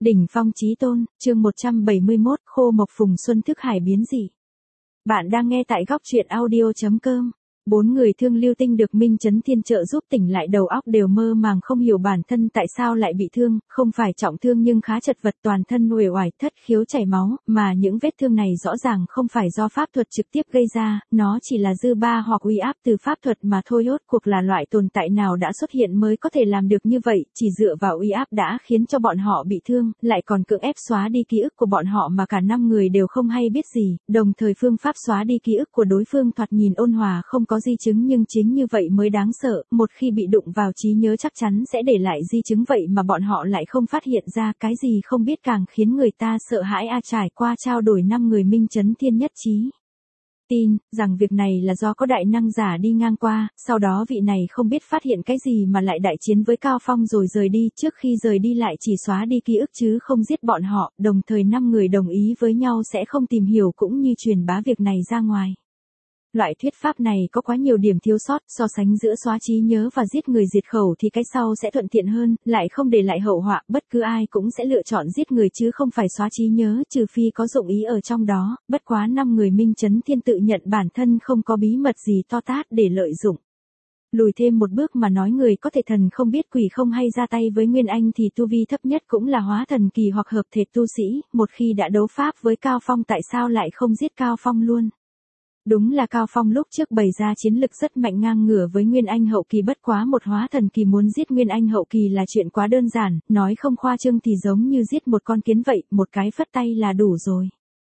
Đỉnh phong chí tôn, chương 171, khô mộc phùng xuân thức hải biến dị. Bạn đang nghe tại góc truyện audio.com. Bốn người thương Lưu Tinh được Minh Chấn Thiên trợ giúp tỉnh lại, đầu óc đều mơ màng không hiểu bản thân tại sao lại bị thương, không phải trọng thương nhưng khá chật vật, toàn thân uể oải, thất khiếu chảy máu, mà những vết thương này rõ ràng không phải do pháp thuật trực tiếp gây ra, nó chỉ là dư ba hoặc uy áp từ pháp thuật mà thôi. Rốt cuộc là loại tồn tại nào đã xuất hiện mới có thể làm được như vậy, chỉ dựa vào uy áp đã khiến cho bọn họ bị thương, lại còn cưỡng ép xóa đi ký ức của bọn họ mà cả 5 người đều không hay biết gì, đồng thời phương pháp xóa đi ký ức của đối phương thoạt nhìn ôn hòa không có di chứng nhưng chính như vậy mới đáng sợ, một khi bị đụng vào trí nhớ chắc chắn sẽ để lại di chứng, vậy mà bọn họ lại không phát hiện ra, cái gì không biết càng khiến người ta sợ hãi. Trải qua trao đổi 5 người Minh Chấn Thiên nhất trí tin rằng việc này là do có đại năng giả đi ngang qua, sau đó vị này không biết phát hiện cái gì mà lại đại chiến với Cao Phong rồi rời đi, trước khi rời đi lại chỉ xóa đi ký ức chứ không giết bọn họ, đồng thời 5 người đồng ý với nhau sẽ không tìm hiểu cũng như truyền bá việc này ra ngoài. Loại thuyết pháp này có quá nhiều điểm thiếu sót, so sánh giữa xóa trí nhớ và giết người diệt khẩu thì cái sau sẽ thuận tiện hơn, lại không để lại hậu họa, bất cứ ai cũng sẽ lựa chọn giết người chứ không phải xóa trí nhớ, trừ phi có dụng ý ở trong đó, bất quá 5 người Minh Chấn Thiên tự nhận bản thân không có bí mật gì to tát để lợi dụng. Lùi thêm một bước mà nói, người có thể thần không biết quỷ không hay ra tay với Nguyên Anh thì tu vi thấp nhất cũng là hóa thần kỳ hoặc hợp thể tu sĩ, một khi đã đấu pháp với Cao Phong tại sao lại không giết Cao Phong luôn? Đúng là Cao Phong lúc trước bày ra chiến lực rất mạnh, ngang ngửa với Nguyên Anh hậu kỳ, bất quá một hóa thần kỳ muốn giết Nguyên Anh hậu kỳ là chuyện quá đơn giản, nói không khoa trương thì giống như giết một con kiến vậy, một cái phất tay là đủ rồi.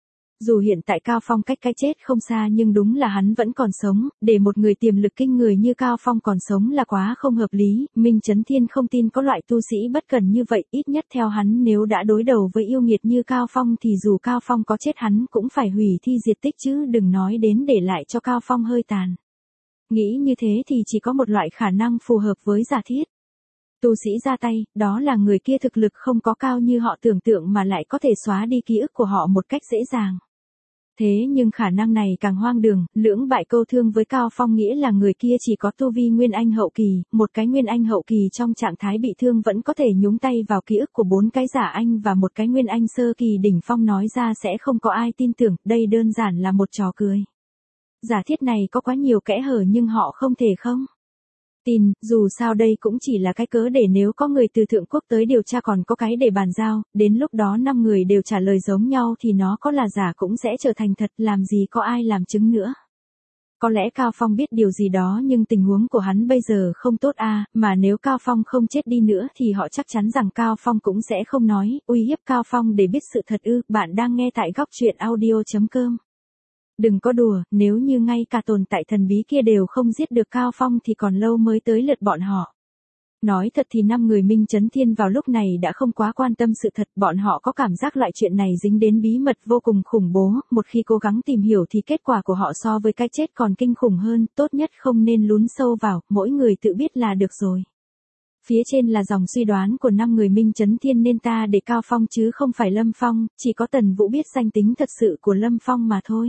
Dù hiện tại Cao Phong cách cái chết không xa nhưng đúng là hắn vẫn còn sống, để một người tiềm lực kinh người như Cao Phong còn sống là quá không hợp lý, Minh Chấn Thiên không tin có loại tu sĩ bất cần như vậy, ít nhất theo hắn nếu đã đối đầu với yêu nghiệt như Cao Phong thì dù Cao Phong có chết hắn cũng phải hủy thi diệt tích chứ đừng nói đến để lại cho Cao Phong hơi tàn. Nghĩ như thế thì chỉ có một loại khả năng phù hợp với giả thiết. Tu sĩ ra tay, đó là người kia thực lực không có cao như họ tưởng tượng mà lại có thể xóa đi ký ức của họ một cách dễ dàng. Thế nhưng khả năng này càng hoang đường, lưỡng bại câu thương với Cao Phong, nghĩa là người kia chỉ có tu vi Nguyên Anh hậu kỳ, một cái Nguyên Anh hậu kỳ trong trạng thái bị thương vẫn có thể nhúng tay vào ký ức của 4 cái giả anh và một cái Nguyên Anh sơ kỳ đỉnh phong, nói ra sẽ không có ai tin tưởng, đây đơn giản là một trò cười. Giả thiết này có quá nhiều kẽ hở nhưng họ không thể không tin, dù sao đây cũng chỉ là cái cớ để nếu có người từ thượng quốc tới điều tra còn có cái để bàn giao, đến lúc đó 5 người đều trả lời giống nhau thì nó có là giả cũng sẽ trở thành thật, làm gì có ai làm chứng nữa. Có lẽ Cao Phong biết điều gì đó nhưng tình huống của hắn bây giờ không tốt mà nếu Cao Phong không chết đi nữa thì họ chắc chắn rằng Cao Phong cũng sẽ không nói, uy hiếp Cao Phong để biết sự thật ư. Bạn đang nghe tại góc truyện audio.com. Đừng có đùa, nếu như ngay cả tồn tại thần bí kia đều không giết được Cao Phong thì còn lâu mới tới lượt bọn họ. Nói thật thì 5 người Minh Chấn Thiên vào lúc này đã không quá quan tâm sự thật, bọn họ có cảm giác loại chuyện này dính đến bí mật vô cùng khủng bố, một khi cố gắng tìm hiểu thì kết quả của họ so với cái chết còn kinh khủng hơn, tốt nhất không nên lún sâu vào, mỗi người tự biết là được rồi. Phía trên là dòng suy đoán của 5 người Minh Chấn Thiên nên ta để Cao Phong chứ không phải Lâm Phong, chỉ có Tần Vũ biết danh tính thật sự của Lâm Phong mà thôi.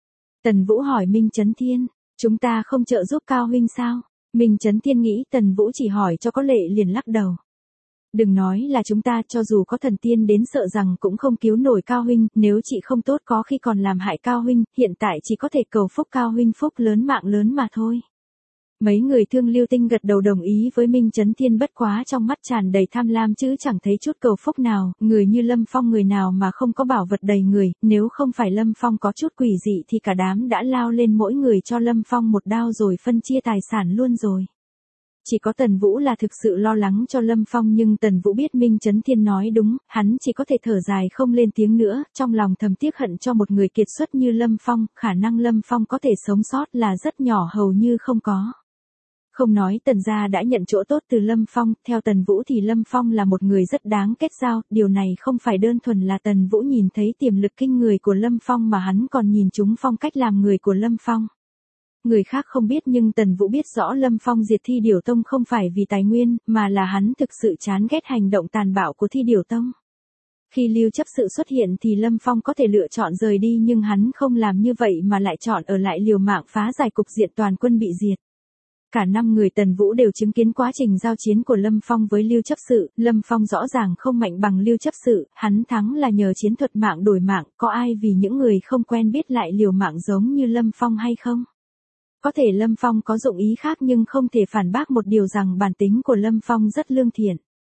Tần Vũ hỏi Minh Chấn Thiên, chúng ta không trợ giúp Cao huynh sao? Minh Chấn Thiên nghĩ Tần Vũ chỉ hỏi cho có lệ liền lắc đầu. Đừng nói là chúng ta, cho dù có thần tiên đến sợ rằng cũng không cứu nổi Cao huynh, nếu chị không tốt có khi còn làm hại Cao huynh, hiện tại chỉ có thể cầu phúc Cao huynh phúc lớn mạng lớn mà thôi. Mấy người thương Lưu Tinh gật đầu đồng ý với Minh Chấn Thiên, bất quá trong mắt tràn đầy tham lam chứ chẳng thấy chút cầu phúc nào, người như Lâm Phong người nào mà không có bảo vật đầy người, nếu không phải Lâm Phong có chút quỷ dị thì cả đám đã lao lên mỗi người cho Lâm Phong một đao rồi phân chia tài sản luôn rồi. Chỉ có Tần Vũ là thực sự lo lắng cho Lâm Phong nhưng Tần Vũ biết Minh Chấn Thiên nói đúng, hắn chỉ có thể thở dài không lên tiếng nữa, trong lòng thầm tiếc hận cho một người kiệt xuất như Lâm Phong, khả năng Lâm Phong có thể sống sót là rất nhỏ hầu như không có. Không nói Tần gia đã nhận chỗ tốt từ Lâm Phong, theo Tần Vũ thì Lâm Phong là một người rất đáng kết giao, điều này không phải đơn thuần là Tần Vũ nhìn thấy tiềm lực kinh người của Lâm Phong mà hắn còn nhìn trúng phong cách làm người của Lâm Phong. Người khác không biết nhưng Tần Vũ biết rõ Lâm Phong diệt Thi Điểu Tông không phải vì tài nguyên, mà là hắn thực sự chán ghét hành động tàn bạo của Thi Điểu Tông. Khi Lưu Chấp Sự xuất hiện thì Lâm Phong có thể lựa chọn rời đi nhưng hắn không làm như vậy mà lại chọn ở lại liều mạng phá giải cục diện toàn quân bị diệt. Cả 5 người Tần Vũ đều chứng kiến quá trình giao chiến của Lâm Phong với Lưu Chấp Sự, Lâm Phong rõ ràng không mạnh bằng Lưu Chấp Sự, hắn thắng là nhờ chiến thuật mạng đổi mạng, có ai vì những người không quen biết lại liều mạng giống như Lâm Phong hay không? Có thể Lâm Phong có dụng ý khác nhưng không thể phản bác một điều rằng bản tính của Lâm Phong rất lương thiện.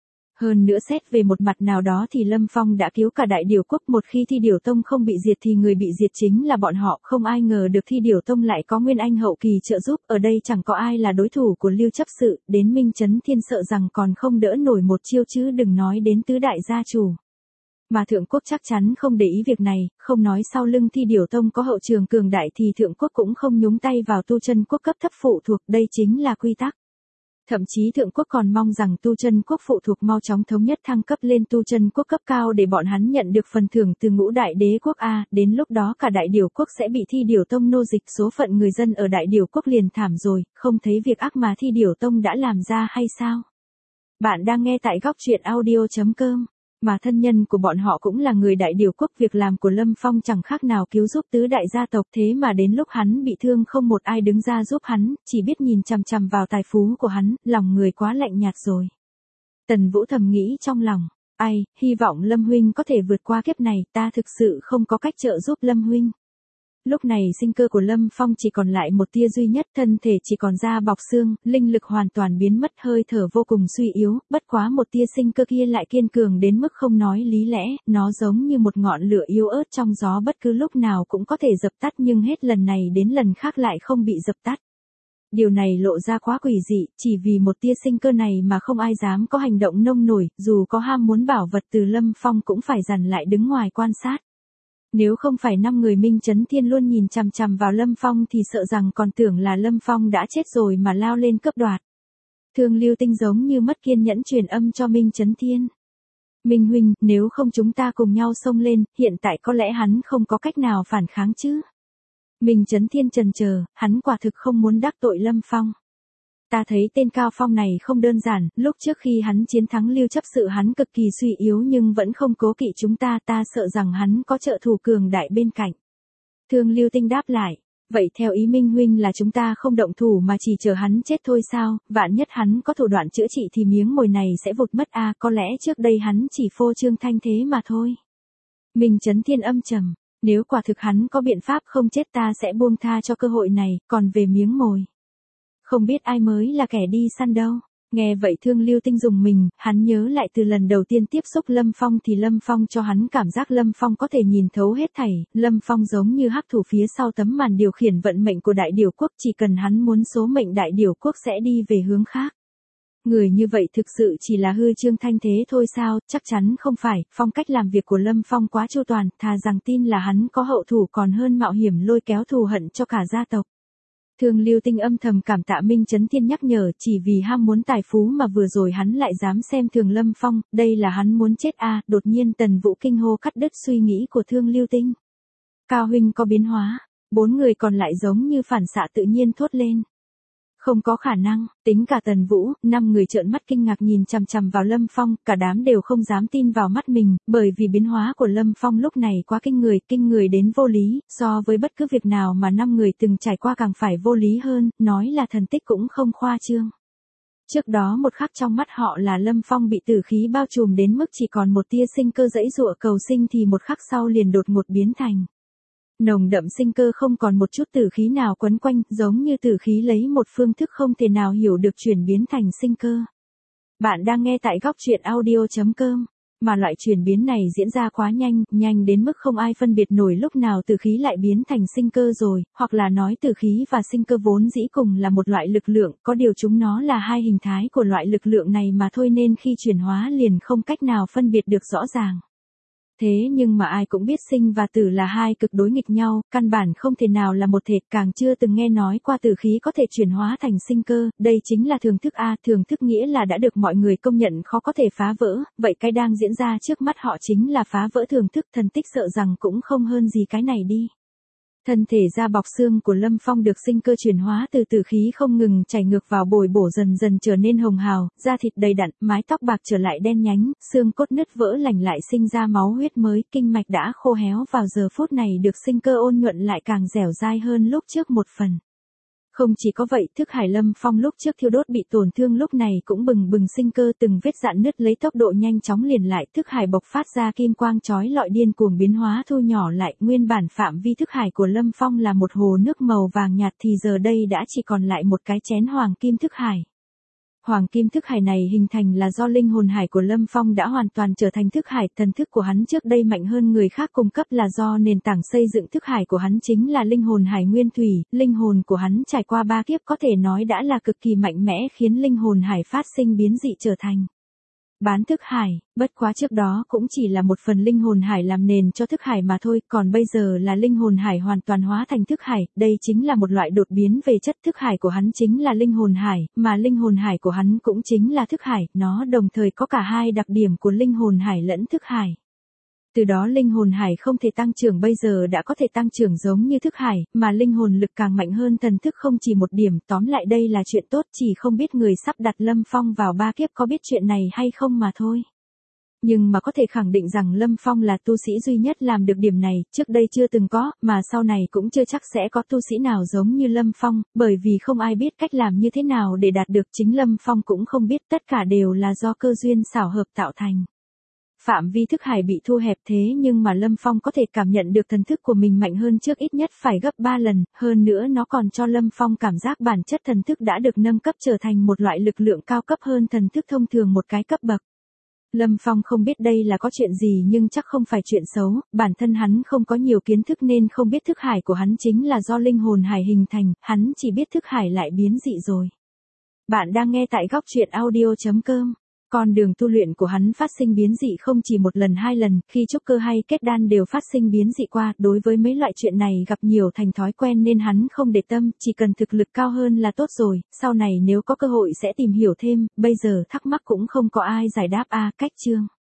Hơn nữa xét về một mặt nào đó thì Lâm Phong đã cứu cả Đại Điểu Quốc, một khi Thi Điểu Tông không bị diệt thì người bị diệt chính là bọn họ, không ai ngờ được Thi Điểu Tông lại có Nguyên Anh hậu kỳ trợ giúp, ở đây chẳng có ai là đối thủ của Lưu Chấp Sự, đến Minh Chấn Thiên sợ rằng còn không đỡ nổi một chiêu chứ đừng nói đến tứ đại gia chủ. Mà Thượng Quốc chắc chắn không để ý việc này, không nói sau lưng Thi Điểu Tông có hậu trường cường đại thì Thượng Quốc cũng không nhúng tay vào tu chân quốc cấp thấp phụ thuộc, đây chính là quy tắc. Thậm chí Thượng Quốc còn mong rằng tu chân quốc phụ thuộc mau chóng thống nhất thăng cấp lên tu chân quốc cấp cao để bọn hắn nhận được phần thưởng từ Ngũ Đại Đế Quốc A, đến lúc đó cả Đại Điểu Quốc sẽ bị Thi Điểu Tông nô dịch, số phận người dân ở Đại Điểu Quốc liền thảm rồi, không thấy việc ác mà Thi Điểu Tông đã làm ra hay sao? Bạn đang nghe tại góc truyện audio.com. Mà thân nhân của bọn họ cũng là người Đại Điểu Quốc, việc làm của Lâm Phong chẳng khác nào cứu giúp tứ đại gia tộc, thế mà đến lúc hắn bị thương không một ai đứng ra giúp hắn, chỉ biết nhìn chằm chằm vào tài phú của hắn, lòng người quá lạnh nhạt rồi. Tần Vũ thầm nghĩ trong lòng, ai, hy vọng Lâm huynh có thể vượt qua kiếp này, ta thực sự không có cách trợ giúp Lâm huynh. Lúc này sinh cơ của Lâm Phong chỉ còn lại một tia duy nhất, thân thể chỉ còn da bọc xương, linh lực hoàn toàn biến mất, hơi thở vô cùng suy yếu, bất quá một tia sinh cơ kia lại kiên cường đến mức không nói lý lẽ, nó giống như một ngọn lửa yếu ớt trong gió, bất cứ lúc nào cũng có thể dập tắt nhưng hết lần này đến lần khác lại không bị dập tắt. Điều này lộ ra quá quỷ dị, chỉ vì một tia sinh cơ này mà không ai dám có hành động nông nổi, dù có ham muốn bảo vật từ Lâm Phong cũng phải dằn lại đứng ngoài quan sát. Nếu không phải 5 người Minh Chấn Thiên luôn nhìn chằm chằm vào Lâm Phong thì sợ rằng còn tưởng là Lâm Phong đã chết rồi mà lao lên cướp đoạt. Thương Lưu Tinh giống như mất kiên nhẫn truyền âm cho Minh Chấn Thiên. Minh huynh, nếu không chúng ta cùng nhau xông lên, hiện tại có lẽ hắn không có cách nào phản kháng chứ. Minh Chấn Thiên chần chờ, hắn quả thực không muốn đắc tội Lâm Phong. Ta thấy tên Cao Phong này không đơn giản, lúc trước khi hắn chiến thắng Lưu Chấp Sự hắn cực kỳ suy yếu nhưng vẫn không cố kỵ chúng ta, ta sợ rằng hắn có trợ thủ cường đại bên cạnh. Thương Lưu Tinh đáp lại, vậy theo ý Minh huynh là chúng ta không động thủ mà chỉ chờ hắn chết thôi sao, vạn nhất hắn có thủ đoạn chữa trị thì miếng mồi này sẽ vụt mất a, có lẽ trước đây hắn chỉ phô trương thanh thế mà thôi. Minh Chấn Thiên âm trầm, nếu quả thực hắn có biện pháp không chết ta sẽ buông tha cho cơ hội này, còn về miếng mồi. Không biết ai mới là kẻ đi săn đâu. Nghe vậy Thương Lưu Tinh dùng mình, hắn nhớ lại từ lần đầu tiên tiếp xúc Lâm Phong thì Lâm Phong cho hắn cảm giác Lâm Phong có thể nhìn thấu hết thảy, Lâm Phong giống như hắc thủ phía sau tấm màn điều khiển vận mệnh của Đại Điểu Quốc, chỉ cần hắn muốn số mệnh Đại Điểu Quốc sẽ đi về hướng khác. Người như vậy thực sự chỉ là hư trương thanh thế thôi sao, chắc chắn không phải, phong cách làm việc của Lâm Phong quá chu toàn, thà rằng tin là hắn có hậu thủ còn hơn mạo hiểm lôi kéo thù hận cho cả gia tộc. Thương Lưu Tinh âm thầm cảm tạ Minh Chấn Thiên nhắc nhở, chỉ vì ham muốn tài phú mà vừa rồi hắn lại dám xem thường Lâm Phong, đây là hắn muốn chết a, đột nhiên Tần Vũ kinh hô cắt đứt suy nghĩ của Thương Lưu Tinh. Cao huynh có biến hóa, 4 người còn lại giống như phản xạ tự nhiên thốt lên. Không có khả năng, tính cả Tần Vũ, 5 người trợn mắt kinh ngạc nhìn chằm chằm vào Lâm Phong, cả đám đều không dám tin vào mắt mình, bởi vì biến hóa của Lâm Phong lúc này quá kinh người đến vô lý, so với bất cứ việc nào mà 5 người từng trải qua càng phải vô lý hơn, nói là thần tích cũng không khoa trương. Trước đó một khắc trong mắt họ là Lâm Phong bị tử khí bao trùm đến mức chỉ còn một tia sinh cơ giãy giụa cầu sinh thì một khắc sau liền đột ngột biến thành nồng đậm sinh cơ, không còn một chút tử khí nào quấn quanh, giống như tử khí lấy một phương thức không thể nào hiểu được chuyển biến thành sinh cơ. Bạn đang nghe tại góc truyện audio.com, mà loại chuyển biến này diễn ra quá nhanh đến mức không ai phân biệt nổi lúc nào tử khí lại biến thành sinh cơ rồi, hoặc là nói tử khí và sinh cơ vốn dĩ cùng là một loại lực lượng, có điều chúng nó là hai hình thái của loại lực lượng này mà thôi nên khi chuyển hóa liền không cách nào phân biệt được rõ ràng. Thế nhưng mà ai cũng biết sinh và tử là hai cực đối nghịch nhau, căn bản không thể nào là một thể, càng chưa từng nghe nói qua tử khí có thể chuyển hóa thành sinh cơ, đây chính là thường thức a, thường thức nghĩa là đã được mọi người công nhận khó có thể phá vỡ, vậy cái đang diễn ra trước mắt họ chính là phá vỡ thường thức, thần tích sợ rằng cũng không hơn gì cái này đi. Thân thể da bọc xương của Lâm Phong được sinh cơ chuyển hóa từ tử khí không ngừng chảy ngược vào bồi bổ dần dần trở nên hồng hào, da thịt đầy đặn, mái tóc bạc trở lại đen nhánh, xương cốt nứt vỡ lành lại sinh ra máu huyết mới, kinh mạch đã khô héo vào giờ phút này được sinh cơ ôn nhuận lại càng dẻo dai hơn lúc trước một phần. Không chỉ có vậy, thức hải Lâm Phong lúc trước thiêu đốt bị tổn thương lúc này cũng bừng bừng sinh cơ, từng vết rạn nứt lấy tốc độ nhanh chóng liền lại, thức hải bộc phát ra kim quang chói lọi điên cuồng biến hóa thu nhỏ lại, nguyên bản phạm vi thức hải của Lâm Phong là một hồ nước màu vàng nhạt thì giờ đây đã chỉ còn lại một cái chén hoàng kim thức hải. Hoàng kim thức hải này hình thành là do linh hồn hải của Lâm Phong đã hoàn toàn trở thành thức hải, thần thức của hắn trước đây mạnh hơn người khác cung cấp là do nền tảng xây dựng thức hải của hắn chính là linh hồn hải nguyên thủy, linh hồn của hắn trải qua 3 kiếp có thể nói đã là cực kỳ mạnh mẽ khiến linh hồn hải phát sinh biến dị trở thành bán thức hải, bất quá trước đó cũng chỉ là một phần linh hồn hải làm nền cho thức hải mà thôi, còn bây giờ là linh hồn hải hoàn toàn hóa thành thức hải, đây chính là một loại đột biến về chất, thức hải của hắn chính là linh hồn hải, mà linh hồn hải của hắn cũng chính là thức hải, nó đồng thời có cả hai đặc điểm của linh hồn hải lẫn thức hải. Từ đó linh hồn hải không thể tăng trưởng bây giờ đã có thể tăng trưởng giống như thức hải, mà linh hồn lực càng mạnh hơn thần thức không chỉ một điểm, tóm lại đây là chuyện tốt, chỉ không biết người sắp đặt Lâm Phong vào 3 kiếp có biết chuyện này hay không mà thôi. Nhưng mà có thể khẳng định rằng Lâm Phong là tu sĩ duy nhất làm được điểm này, trước đây chưa từng có, mà sau này cũng chưa chắc sẽ có tu sĩ nào giống như Lâm Phong, bởi vì không ai biết cách làm như thế nào để đạt được, chính Lâm Phong cũng không biết, tất cả đều là do cơ duyên xảo hợp tạo thành. Phạm vi thức hải bị thu hẹp thế nhưng mà Lâm Phong có thể cảm nhận được thần thức của mình mạnh hơn trước ít nhất phải gấp 3 lần, hơn nữa nó còn cho Lâm Phong cảm giác bản chất thần thức đã được nâng cấp trở thành một loại lực lượng cao cấp hơn thần thức thông thường một cái cấp bậc. Lâm Phong không biết đây là có chuyện gì nhưng chắc không phải chuyện xấu, bản thân hắn không có nhiều kiến thức nên không biết thức hải của hắn chính là do linh hồn hải hình thành, hắn chỉ biết thức hải lại biến dị rồi. Bạn đang nghe tại góc truyện audio.com. Con đường tu luyện của hắn phát sinh biến dị không chỉ một lần 2 lần, khi trúc cơ hay kết đan đều phát sinh biến dị qua, đối với mấy loại chuyện này gặp nhiều thành thói quen nên hắn không để tâm, chỉ cần thực lực cao hơn là tốt rồi, sau này nếu có cơ hội sẽ tìm hiểu thêm, bây giờ thắc mắc cũng không có ai giải đáp cách chương.